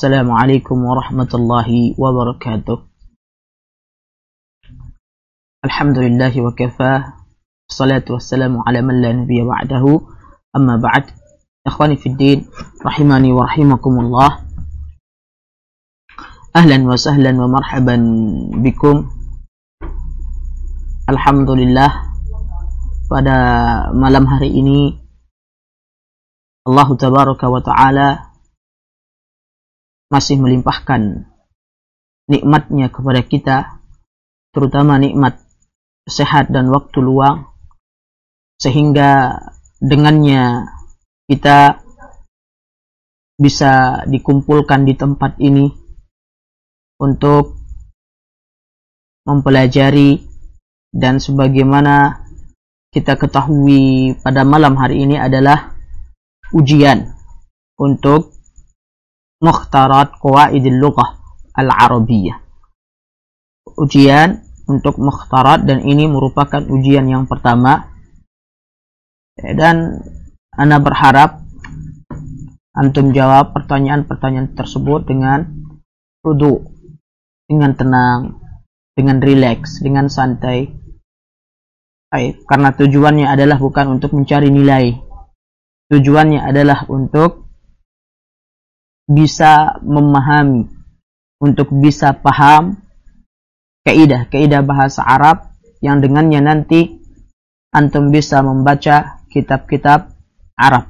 Assalamualaikum warahmatullahi wabarakatuh. Alhamdulillahi wa kafah. Salatu wassalamu ala man la nabiyya ba'dahu. Amma ba'd. Ikhwani fid din, rahimani wa rahimakumullah. Ahlan wa sahlan wa marhaban bikum. Alhamdulillah, pada malam hari ini Allah tabaraka wa ta'ala masih melimpahkan nikmatnya kepada kita, terutama nikmat sehat dan waktu luang, sehingga dengannya kita bisa dikumpulkan di tempat ini untuk mempelajari. Dan sebagaimana kita ketahui, pada malam hari ini adalah ujian untuk Mukhtarat Qawaidil Lughah Al-Arabiyyah. Ujian untuk Mukhtarat, dan ini merupakan ujian yang pertama. Dan ana berharap antum jawab pertanyaan-pertanyaan tersebut dengan hudu, dengan tenang, dengan rileks, dengan santai. Karena tujuannya adalah bukan untuk mencari nilai. Tujuannya adalah untuk bisa memahami, untuk bisa paham kaidah bahasa Arab yang dengannya nanti antum bisa membaca kitab-kitab Arab.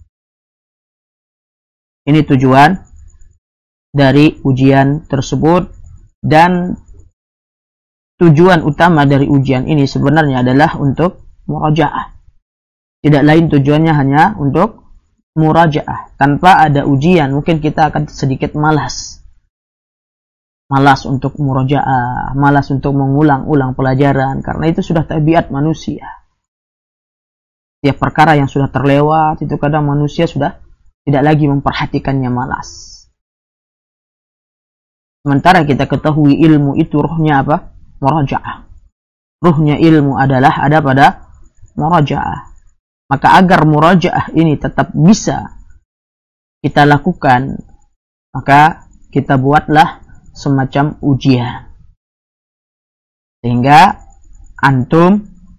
Ini tujuan dari ujian tersebut, dan tujuan utama dari ujian ini sebenarnya adalah untuk murajaah. Tidak lain tujuannya, hanya untuk murajaah. Tanpa ada ujian mungkin kita akan sedikit malas untuk murajaah, malas untuk mengulang-ulang pelajaran, karena itu sudah tabiat manusia. Tiap perkara yang sudah terlewat itu kadang manusia sudah tidak lagi memperhatikannya, malas. Sementara kita ketahui ilmu itu ruhnya apa? Murajaah. Ruhnya ilmu adalah ada pada murajaah. Maka agar murajaah ini tetap bisa kita lakukan, maka kita buatlah semacam ujian, sehingga antum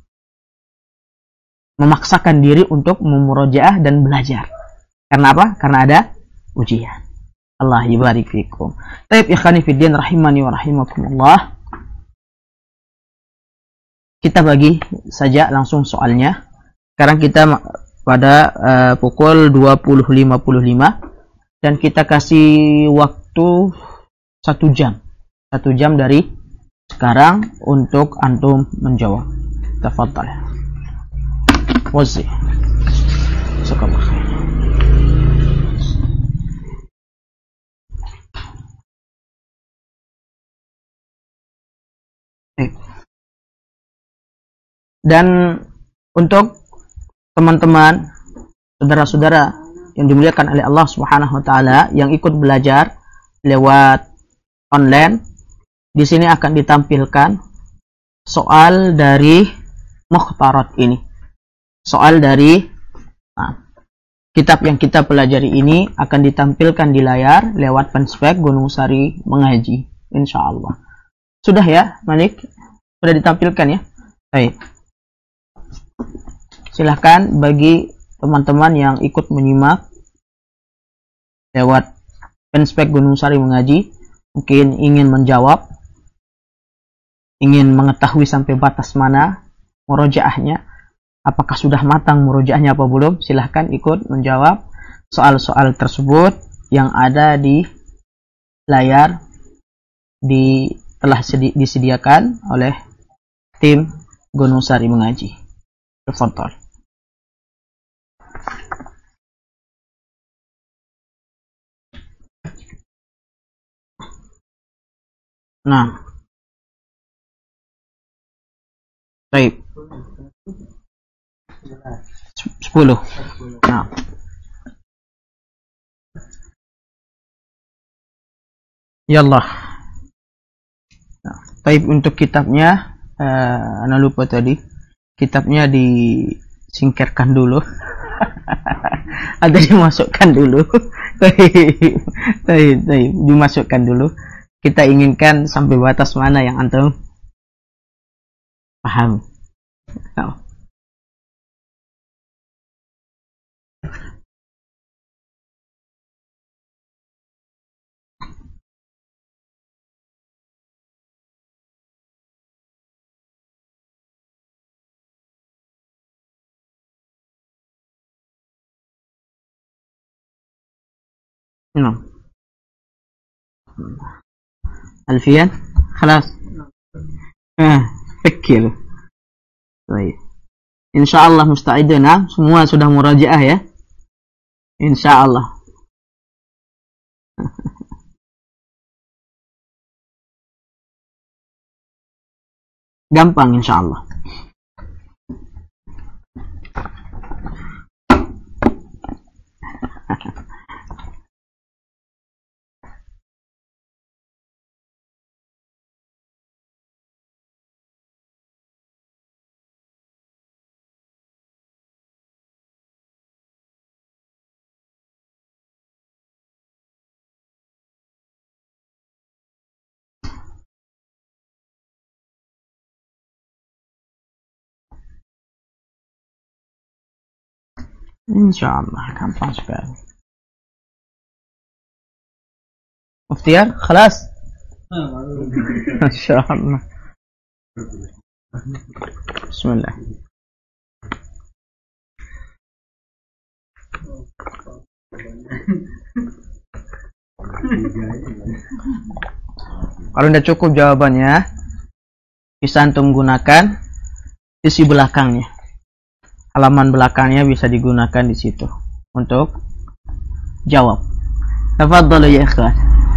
memaksakan diri untuk memurajaah dan belajar. Karena apa? Karena ada ujian. Allah yubarik fikum. Taib ikhwani fiddin rahimani wa rahimakumullah. Kita bagi saja langsung soalnya. Sekarang kita pada pukul 20.55 dan kita kasih waktu 1 jam. 1 jam dari sekarang untuk antum menjawab. Tafadhal. Wazi. Jazakallahu khair. Dan untuk teman-teman, saudara-saudara yang dimuliakan oleh Allah Subhanahu wa taala yang ikut belajar lewat online, di sini akan ditampilkan soal dari Mukhtarat ini. Soal dari kitab yang kita pelajari ini akan ditampilkan di layar lewat fanspage Gunung Sari Mengaji, insyaallah. Sudah ya, Malik? Sudah ditampilkan ya? Baik. Silahkan bagi teman-teman yang ikut menyimak lewat fanspage Gunung Sari Mengaji, mungkin ingin menjawab, ingin mengetahui sampai batas mana murojaahnya, apakah sudah matang murojaahnya apa belum, silahkan ikut menjawab soal-soal tersebut yang ada di layar, telah disediakan oleh tim Gunung Sari Mengaji. Tafadhal. Nah, baik. 10. Nah, yallah. Nah, baik, untuk kitabnya, ana lupa tadi. Kitabnya disingkirkan dulu. Atau dimasukkan dulu. Dimasukkan dulu. Kita inginkan sampai batas mana yang antum paham. Nah. Nah. Alfian, خلاص. Fikir. Baik. Insyaallah musta'iduna, semua sudah murajaah ya. Insyaallah. Gampang insyaallah. Insyaallah gampang sekali. Muftiar, خلاص. Insyaallah. Bismillah. Kalau tidak cukup jawabannya, bisa antum gunakan sisi belakangnya. Halaman belakangnya bisa digunakan di situ untuk jawab. Tafadhalu ya ikhwan.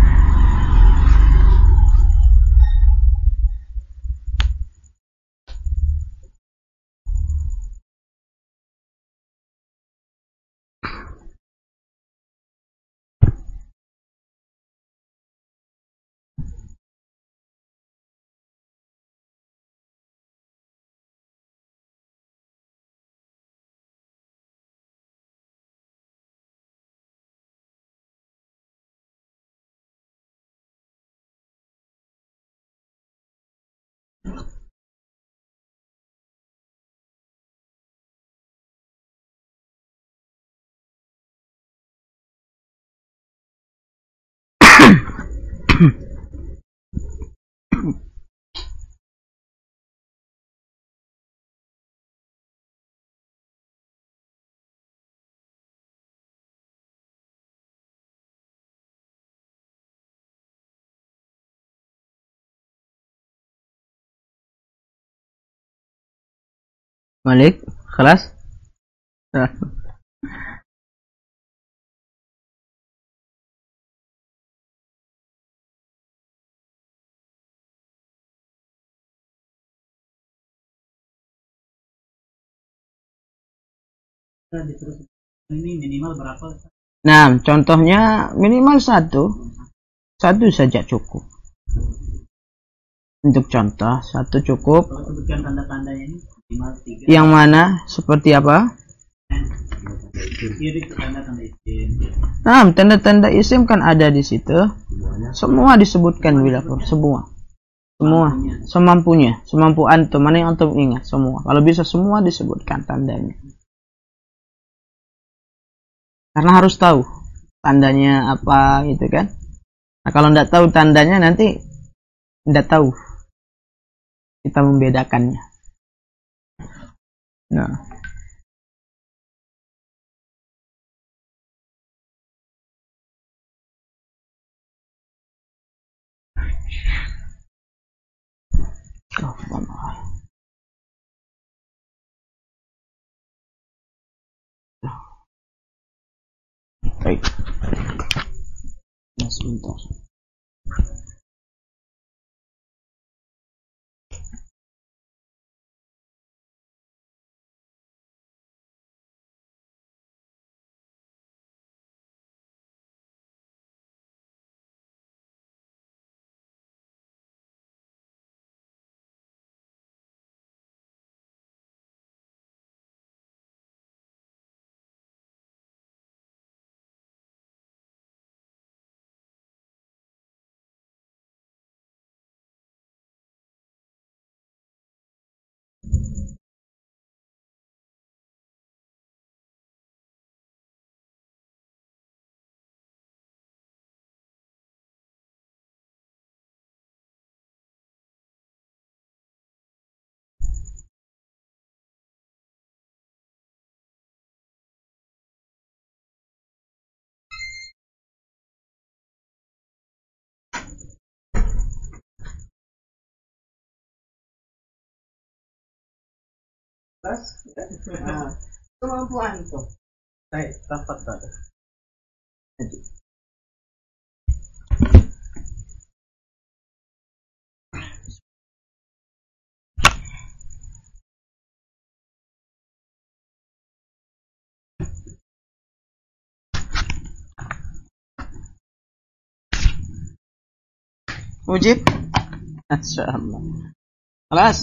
Malik, خلاص. Ini minimal berapa? Nah, contohnya minimal satu saja cukup. Untuk contoh, satu cukup. Kalau sebutkan tanda-tandanya ini minimal 3. Yang mana? Seperti apa? Nah, tanda-tanda isim kan ada di situ. Semua disebutkan bila perlu, semua. Semampunya, semampu antum, mana yang antum ingat semua. Kalau bisa semua disebutkan tandanya. Karena harus tahu tandanya apa gitu kan. Nah, kalau tidak tahu tandanya nanti tidak tahu kita membedakannya. Nah. Baik. Sebentar. بس kemampuan tuh. Baik, tafadhal. Wujud? Insyaallah. Kelas?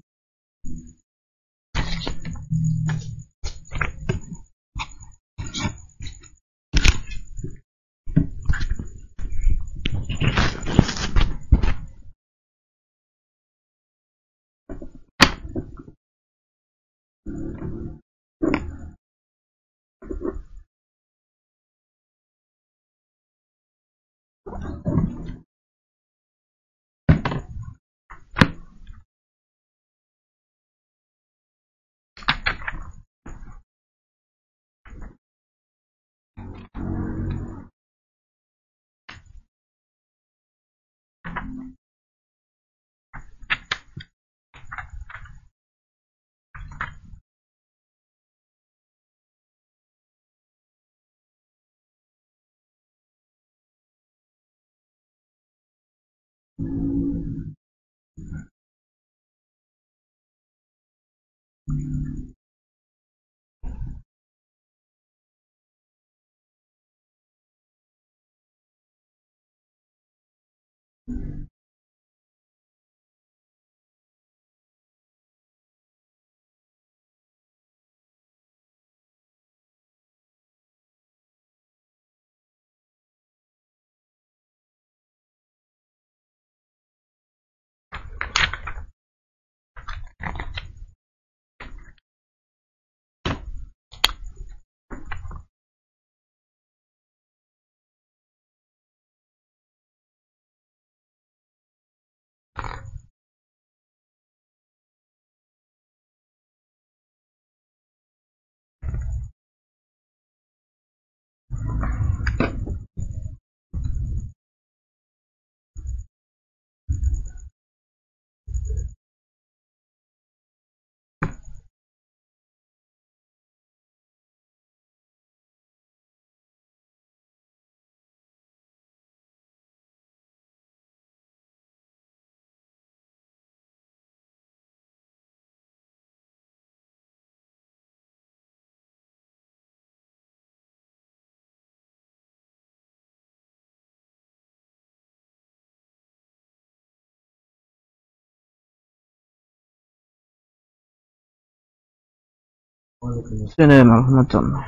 السلام ورحمة الله.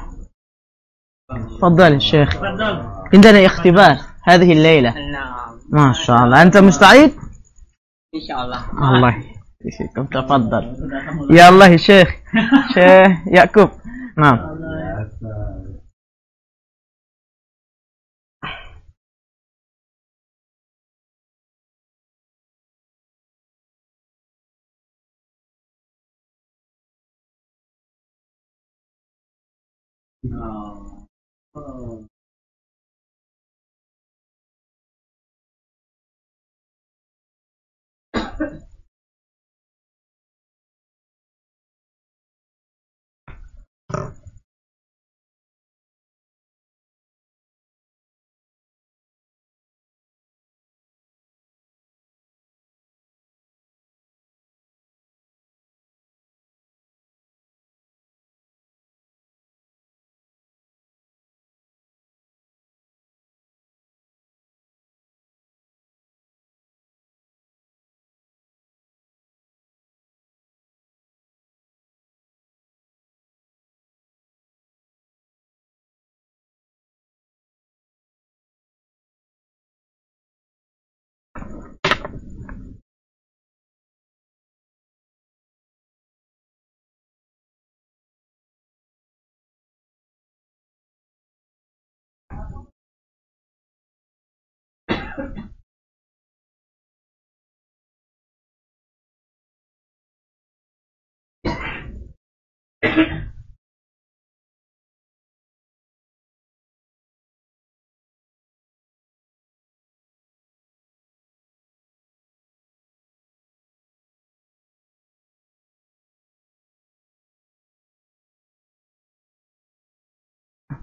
تفضل الشيخ. عندنا اختبار هذه الليلة. ما شاء الله. أنت مستعد؟ إن شاء الله. الله يسعدكم. تفضل. يا الله يا شيخ. شيخ يعقوب. نعم.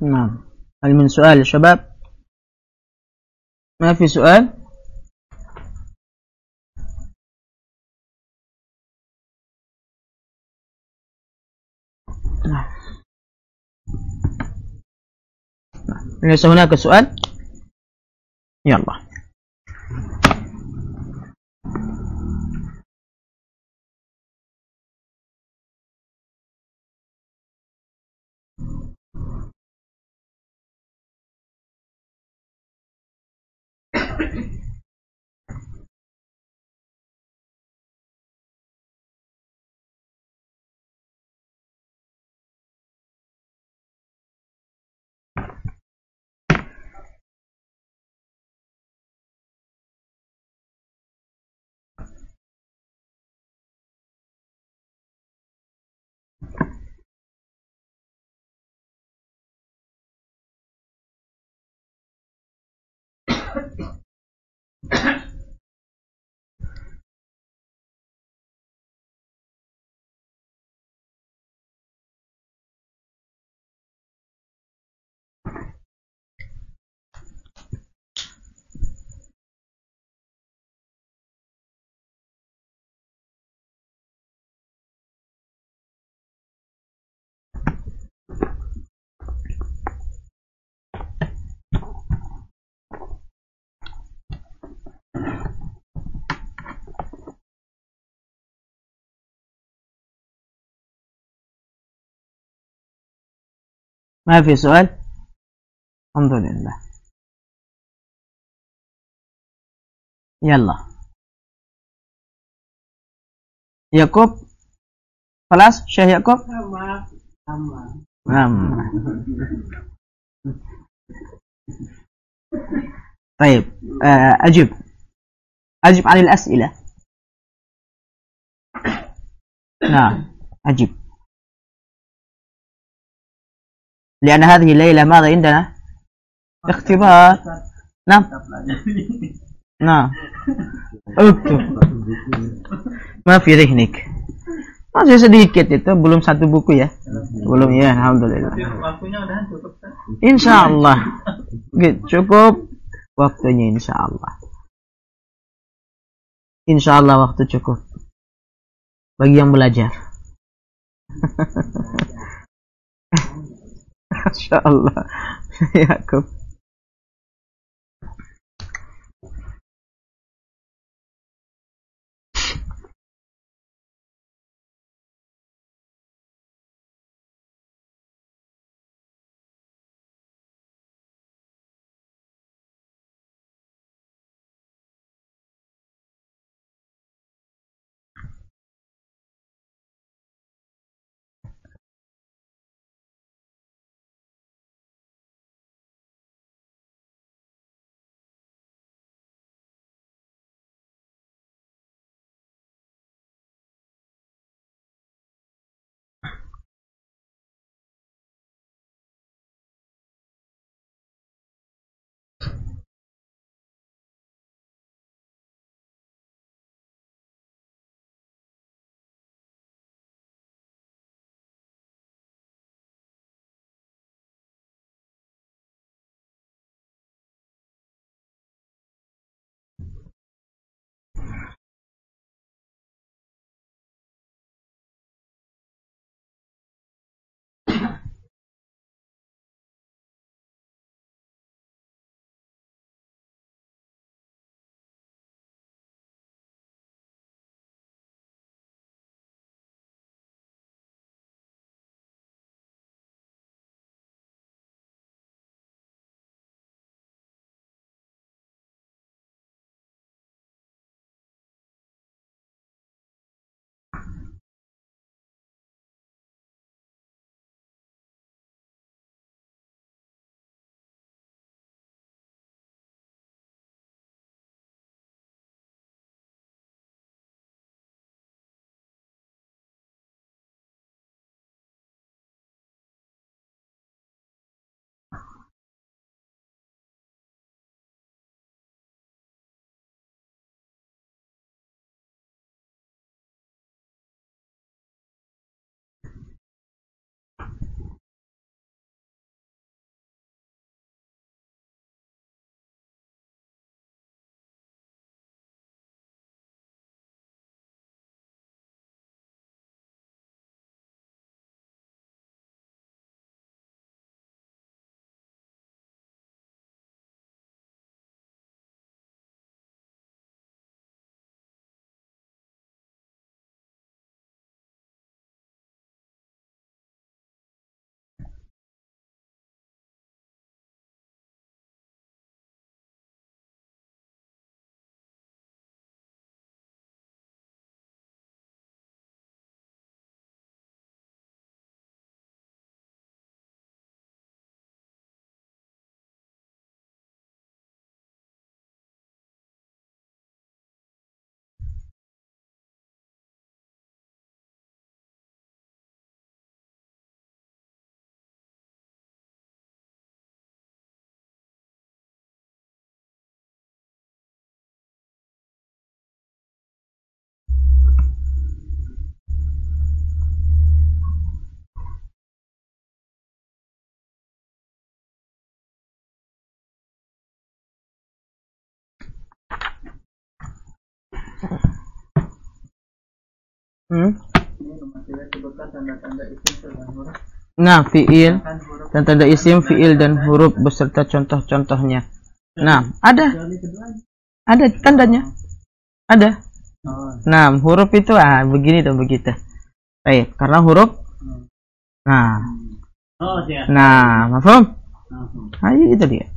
نعم. هل من سؤال يا شباب؟ ما في سؤال؟ نعم. ليس هناك سؤال؟ يلا. ما في سؤال؟ الحمد لله. يلا يعقوب، خلاص شيخ يعقوب. نعم. طيب أجب عن الأسئلة. نعم أجب، لأن هذه الليلة ماذا عندنا؟ اختبار. نعم نعم. اكتب ما في ذهنك. Masih sedikit itu, belum satu buku ya? Belum ya, alhamdulillah. Insya Allah cukup waktunya, insya Allah. Insya Allah waktu cukup bagi yang belajar. Insya Allah. Ya, Nah, fiil dan tanda isim, fiil dan huruf beserta contoh-contohnya. Nah, ada tandanya. Ada. Nah, huruf itu begini dan begitu. Baik, karena huruf. Nah, mafhum? Ayo itu dia.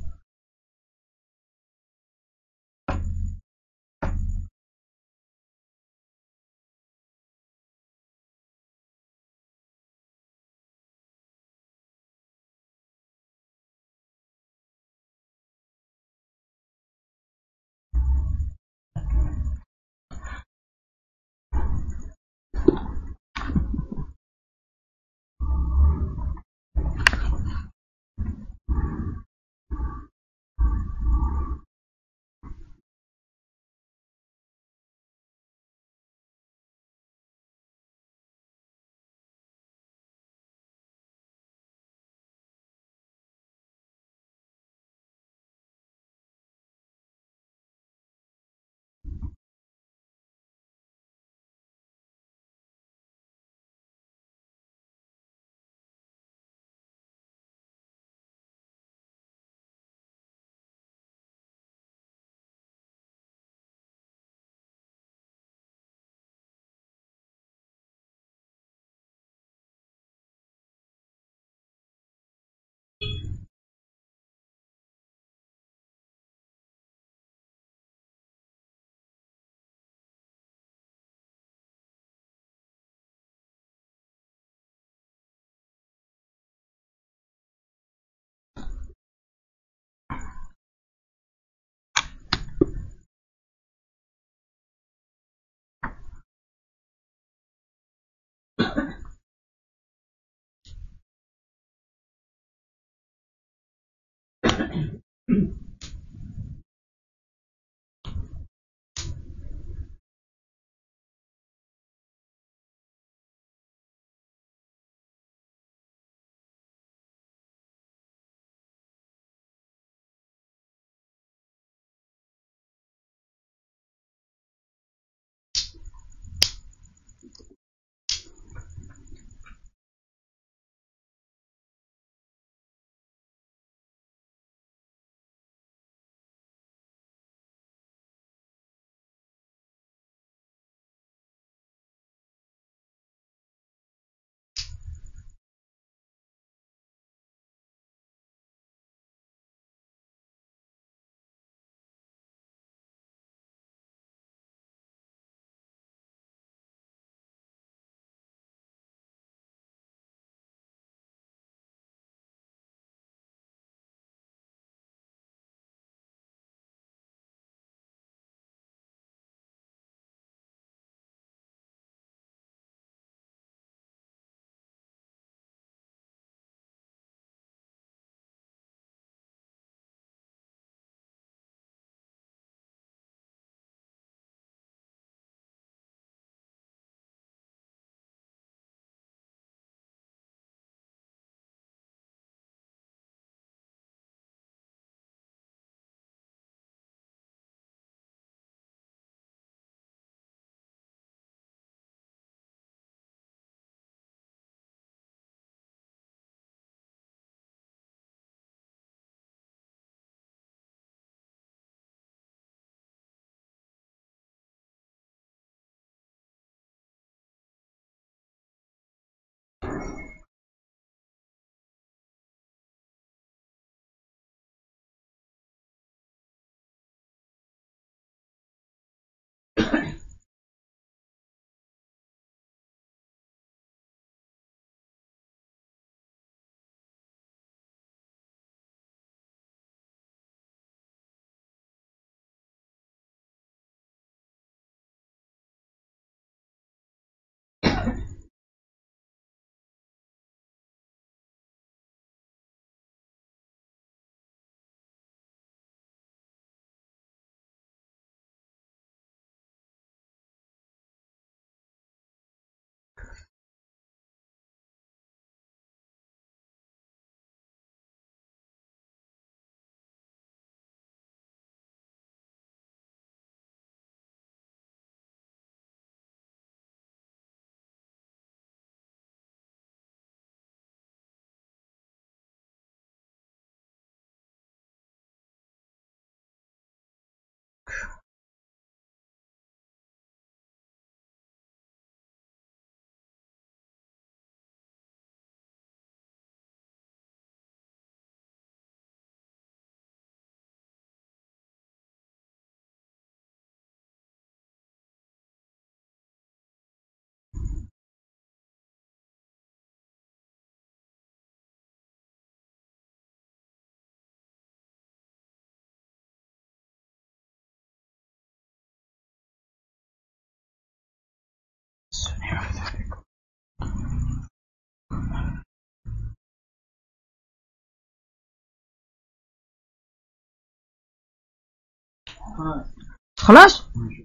خلاص.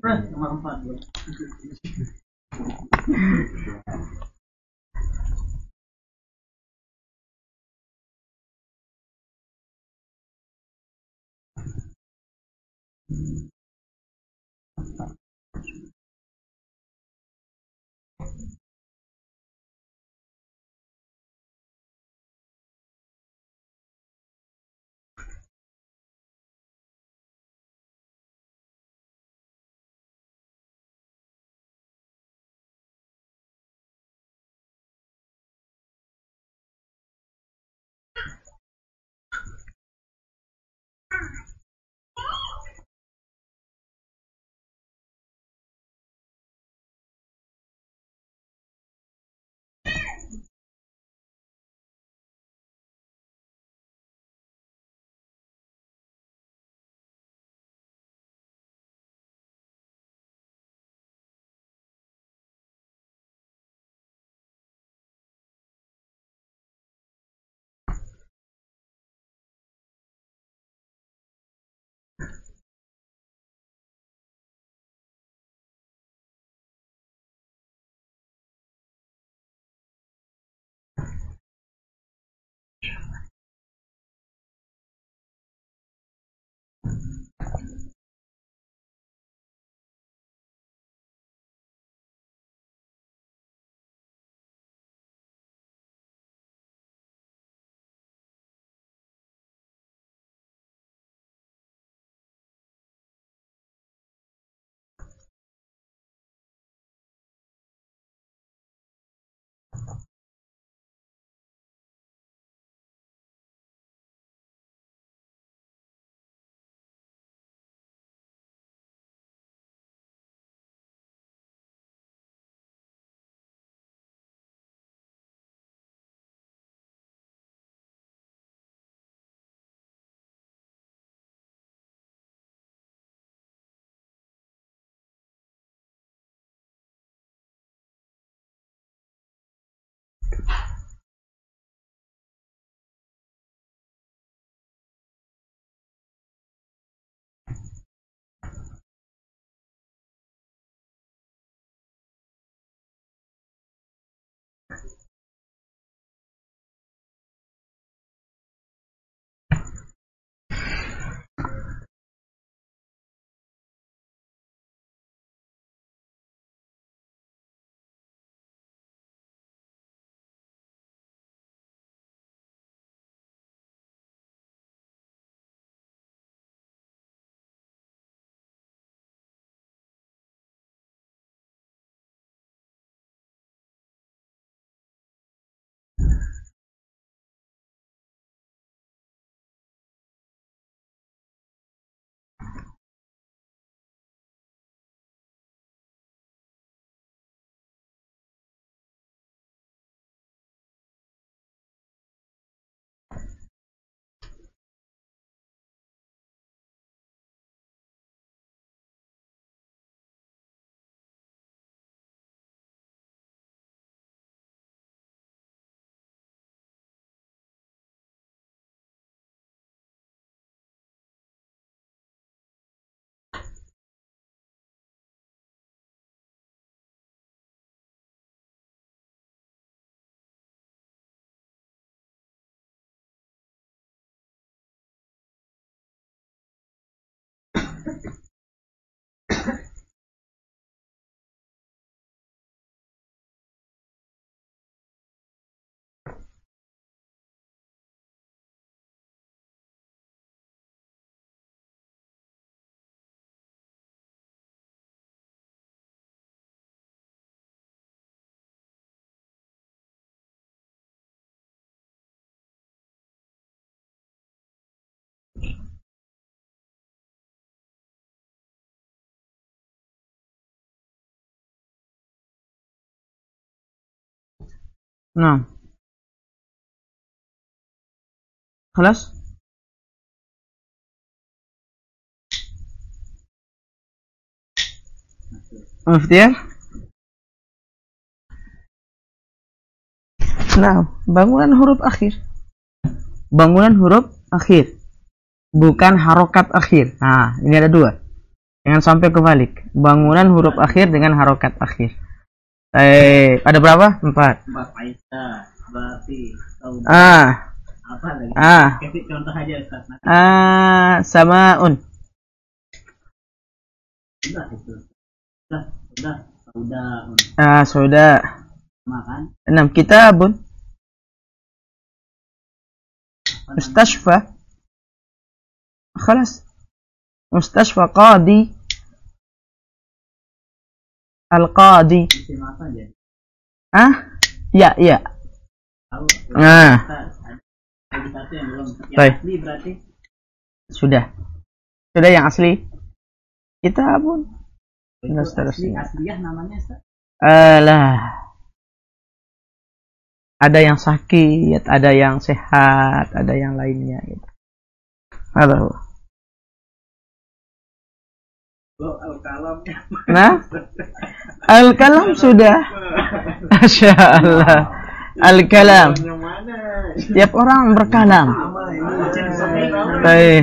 نعم. خلاص. مفتيح. Nah, bangunan huruf akhir. Bangunan huruf akhir. Bukan harokat akhir. Nah, ini ada dua. Jangan sampai kebalik. Bangunan huruf akhir dengan harokat akhir. Ada berapa? 4. Aisyah, berarti apa lagi? Kasih contoh aja Ustaz. Samaun. Sudah itu. Sudah. Sudah. Makan. 6 kitabun. Mustashfa. Khalas. Mustashfa qadi. Al-qadi. Isim apa aja? Ya. Satu yang belum. Baik. Asli berarti. Sudah yang asli. Kitabun. Dan seterusnya. Asliyah namanya Ustaz? Ada yang sakit, ada yang sehat, ada yang lainnya gitu. Halo. Al-kalam. Nah, al-kalam sudah. Masya Allah. Al-kalam. Setiap orang berkalam. Baik.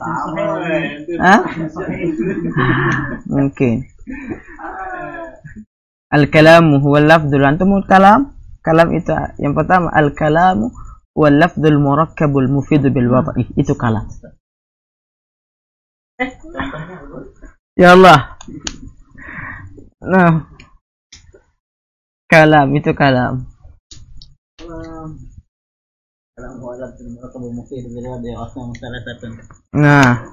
Mungkin. Al-kalamu huwa al-lafdul. Antum kalam? Kalam itu yang pertama, al-kalamu huwa al-lafdul murakkabul mufidu bil wad'i. Itu kalam. Ya Allah. Nah. Kalam itu kalam. Kalam huwa al-lafdul murakkabul mufidu bil wad'i asma salah satu. Nah.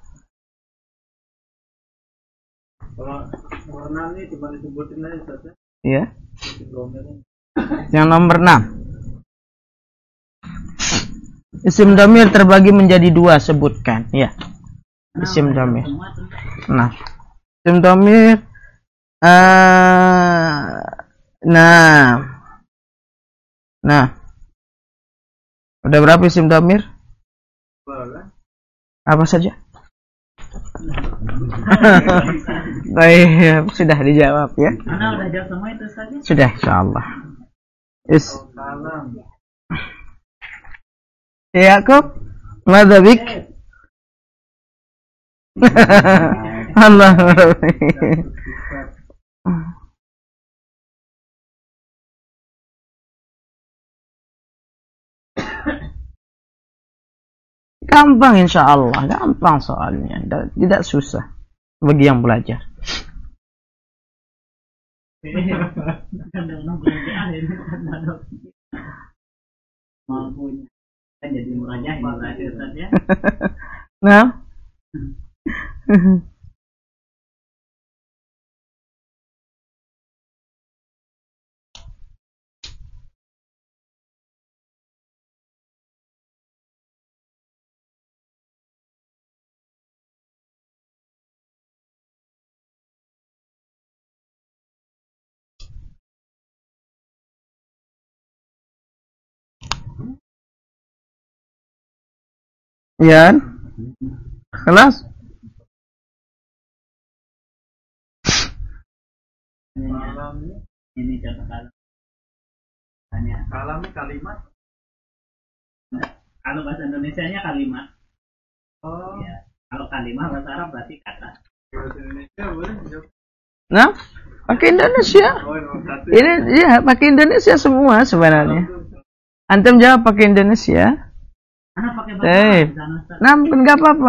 Kalau warna ini cuma disebutin aja Ustaz. Ya. Yang nomor 6. Isim dhamir terbagi menjadi 2, sebutkan. Ya. Isim dhamir. Nah. Isim dhamir. Nah. Udah berapa isim dhamir? Apa saja? Baik, sudah dijawab ya. Ana udah jawab semua itu Ustaz. Sudah, insyaallah. Yakub, madza bik? Allah. Gampang insyaallah, gampang soalnya, tidak susah bagi yang belajar. Mampunya kan jadi murajah berarti Ustaz ya. Nah. Ya. Kelas? Ini contoh kalam. Tanya kalam kalimat. Kalau bahasa Indonesianya kalimat. Oh. Ya. Kalau kalimat bahasa Arab berarti kata. Bahasa Indonesia boleh? Nah, pakai Indonesia. Ini ya pakai Indonesia semua sebenarnya. Antum jawab pakai Indonesia. Pakai bahasa. Nah, enggak apa-apa.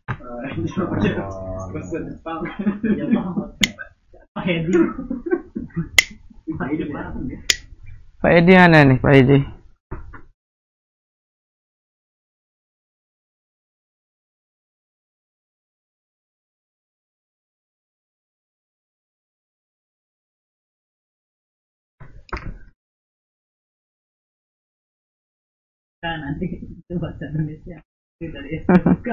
Pak Edi mana nih, Pak Edi? Nanti itu bahasa Indonesia dari SMK.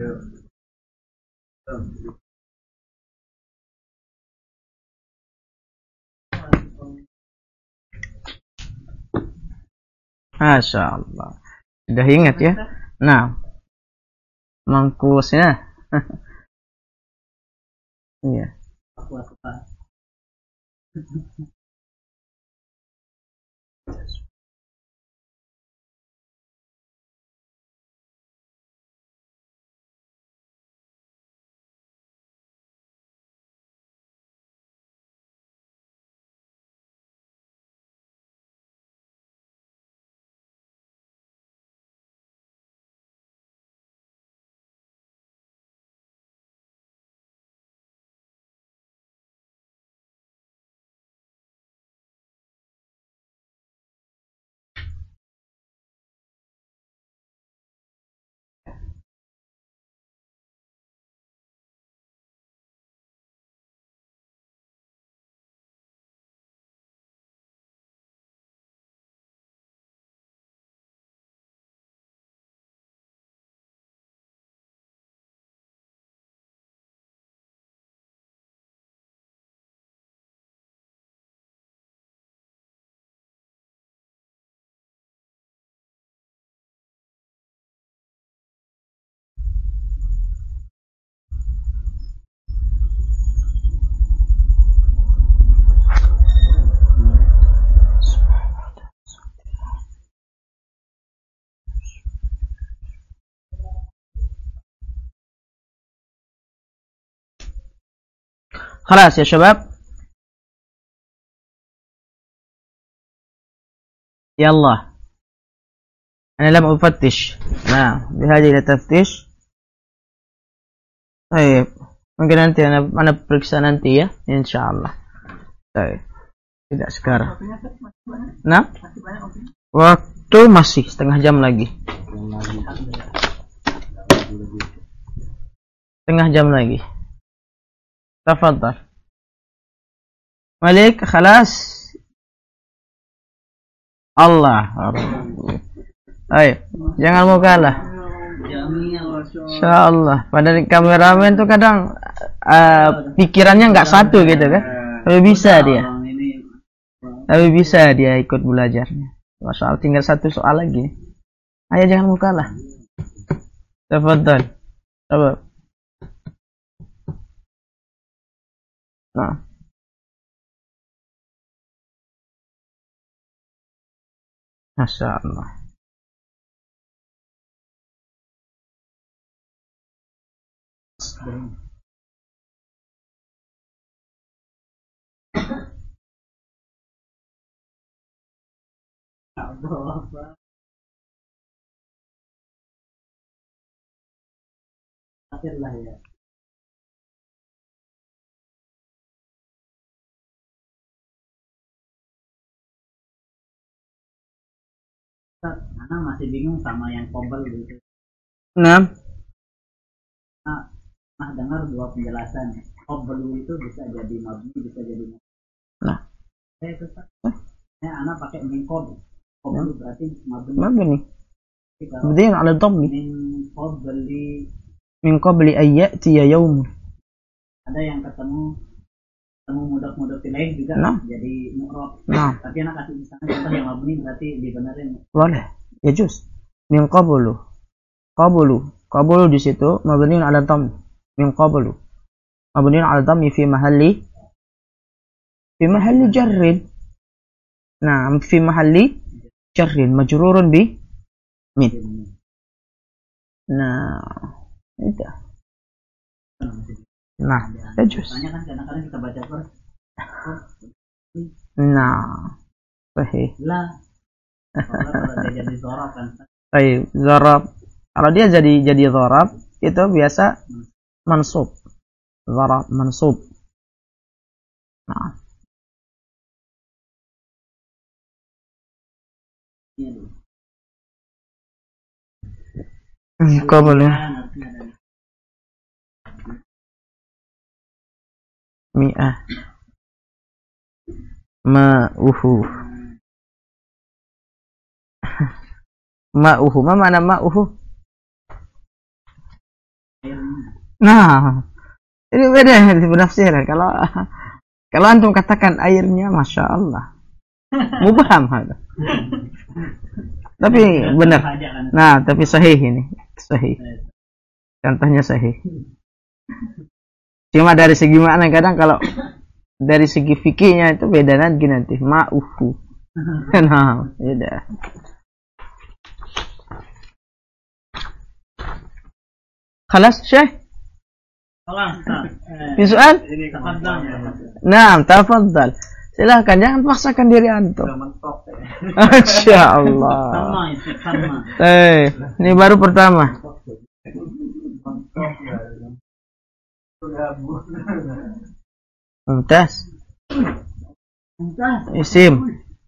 Masya Allah. Sudah ingat ya? Nah, mangkusnya. Iya. خلاص يا شباب يلا أنا لم أفتش نعم بهذه التفتيش طيب mungkin nanti أنا periksa nanti ya insyaallah. Baik. Tidak sekarang. Nah, waktu masih setengah jam lagi. Setengah jam lagi. تفضل ملك خلاص Allah. Ayo, jangan mau kalah. Insyaallah. Padahal kameramen tuh kadang pikirannya nggak satu gitu kan. Tapi bisa dia ikut belajarnya. Soal tinggal satu soal lagi. Ayo jangan mau kalah. Tafadhal. Coba. Nah. Masya Allah. Akhirlah ya. Karena masih bingung sama yang kobel gitu. Nah, dengar dua penjelasan. Kobel itu bisa jadi mabni, bisa jadi. Nah, saya susah. Anak pakai mengkob. Kobel berarti mabni. Mabni. Kemudian ala dhammi. Min qabli an ya'tiya yawm. Ada yang ketemu mudah-mudah lain juga jadi mu'rab. Tapi anak kasih misalnya contoh yang mabni berarti dibenerin. Boleh. Ya juz. Min qablu. Qablu di situ mabni ala dhamm. Min qablu. Mabni ala dhammi fi mahalli jarrin. Nah, fi mahalli jarrin majrurun bi min. Nah, itu. Nah, yajuz. Makanya kan kadang-kadang kita baca first. Nah, sahih. Lah. Kalau dia jadi dzarab kan. Baik, dzarab. Kalau dia jadi dzarab, itu biasa mansub. Dzarab mansub. Nah. Qablu mi'ah ma'uhu. Ma'uhu, ma mana ma'uhu? Nah, ini beda di penafsiran. Kalau antum katakan airnya, masya Allah, mubham hada. Tapi benar. Nah, tapi sahih ini, sahih. Contohnya sahih. Cuma dari segi makna kadang kalau dari segi fikihnya itu beda nanti ma'ufu. Nah, beda. خلاص شيء خلاص في سؤال نعم تفضل silahkan, jangan paksakan diri antum. Masya Allah. Ini baru pertama. Mumtaz. Isim.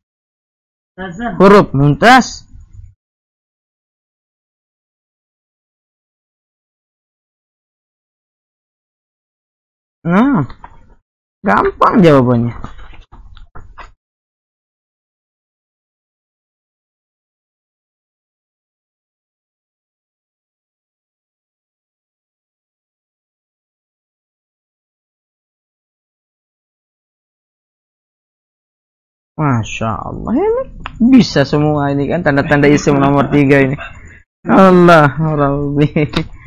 Huruf mumtaz. Nah, gampang jawabannya. Masya Allah, ini bisa semua ini kan tanda-tanda isim nomor 3 ini. Allah Rabbi.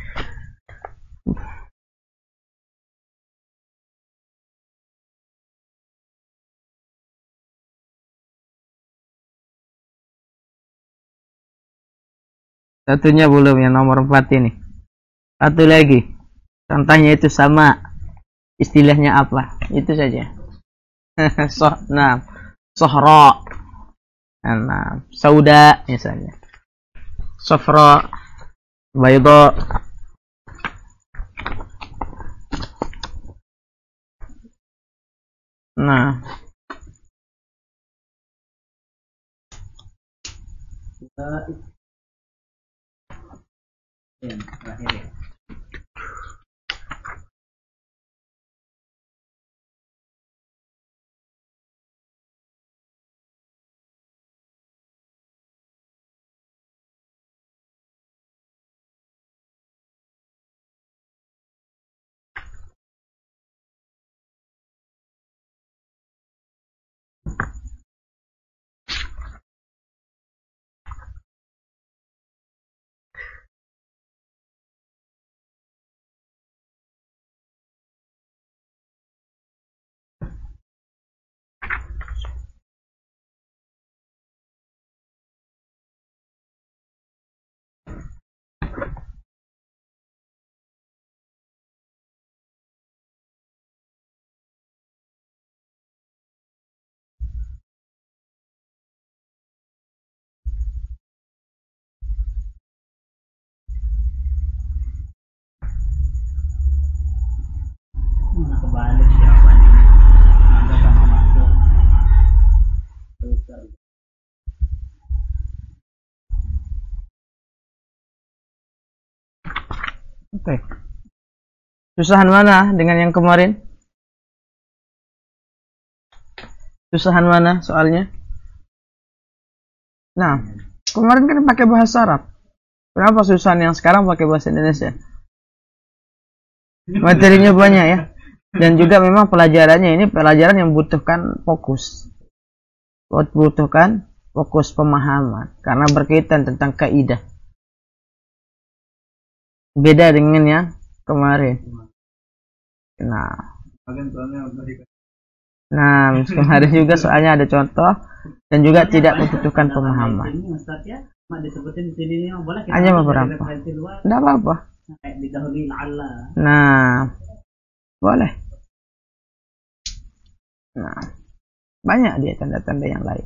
Satunya belum, yang nomor 4 ini. Satu lagi. Contohnya itu sama. Istilahnya apa? Itu saja. Nah, sohra. Nah, sauda misalnya. Sofra. Bayda. Nah. Terakhir ya. Kebalik jawabannya. Anda sama masuk. Oke. Susahan mana dengan yang kemarin? Susahan mana soalnya? Nah, kemarin kan pakai bahasa Arab. Kenapa susahan yang sekarang pakai bahasa Indonesia? Materinya banyak ya. Dan juga memang pelajarannya ini pelajaran yang membutuhkan fokus. Membutuhkan fokus pemahaman. Karena berkaitan tentang kaidah. Beda dengan yang kemarin. Nah, kemarin juga soalnya ada contoh. Dan juga tidak membutuhkan pemahaman. Hanya beberapa. Tidak apa-apa. Nah, boleh. Nah, banyak dia tanda-tanda yang lain.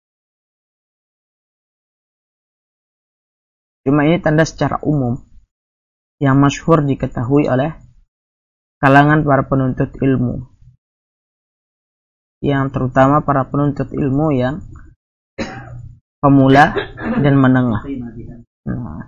Cuma ini tanda secara umum yang masyhur diketahui oleh kalangan para penuntut ilmu. Yang terutama para penuntut ilmu yang pemula dan menengah. Nah.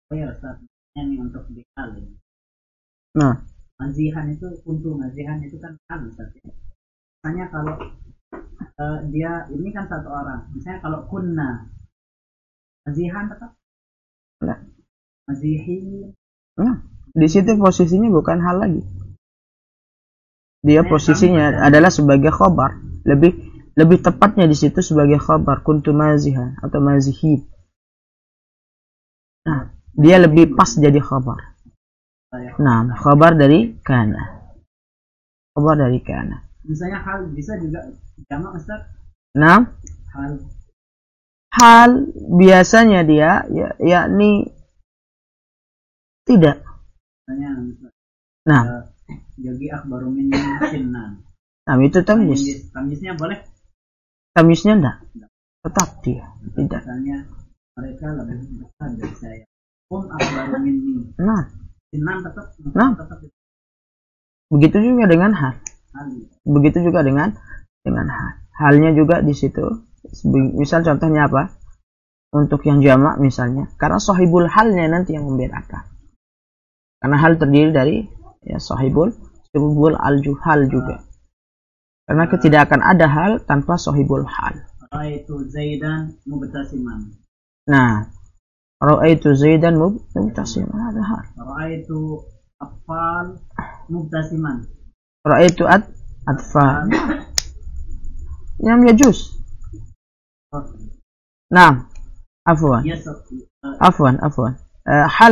Oh ya Ustaz, ini untuk dihal ya. Nah, Mazihan itu, untuk mazihan itu kan hal Ustaz ya. Misalnya kalau dia ini kan satu orang, misalnya kalau kunna mazihan tetap nah. mazihin. Di situ posisinya bukan hal lagi. Dia posisinya adalah sebagai khobar. Lebih tepatnya di situ sebagai khobar, kuntu mazihan atau mazihin. Nah, dia lebih pas jadi khobar. Nah, khobar dari kana. Khobar dari kana. Misalnya hal bisa juga jamak Ustaz. Nah, hal biasanya dia yakni tidak. Nah, Yogi akbaru min sinnan. Nah, itu tamyiz. Tamyiznya boleh? Tamyiznya enggak. Tetap dia tidak. Misalnya mereka lebih besar dari saya. Akbaru minni. Nah, sinnan tetap. Begitu juga dengan hal. Begitu juga dengan hal. Halnya juga di situ. Misal contohnya apa? Untuk yang jamak misalnya, karena sahibul halnya nanti yang membedakan. Karena hal terdiri dari ya sahibul al-juhal juga. Karena tidak akan ada hal tanpa sahibul hal. Ra'aitu Zaidan mubtasiman. Nah, ra'aitu Zaidan mubtasiman ada hal. Ra'aitu atfal mubtasiman. Ra'aitu atfal. Yang yajuz. Nah, afwan. Hal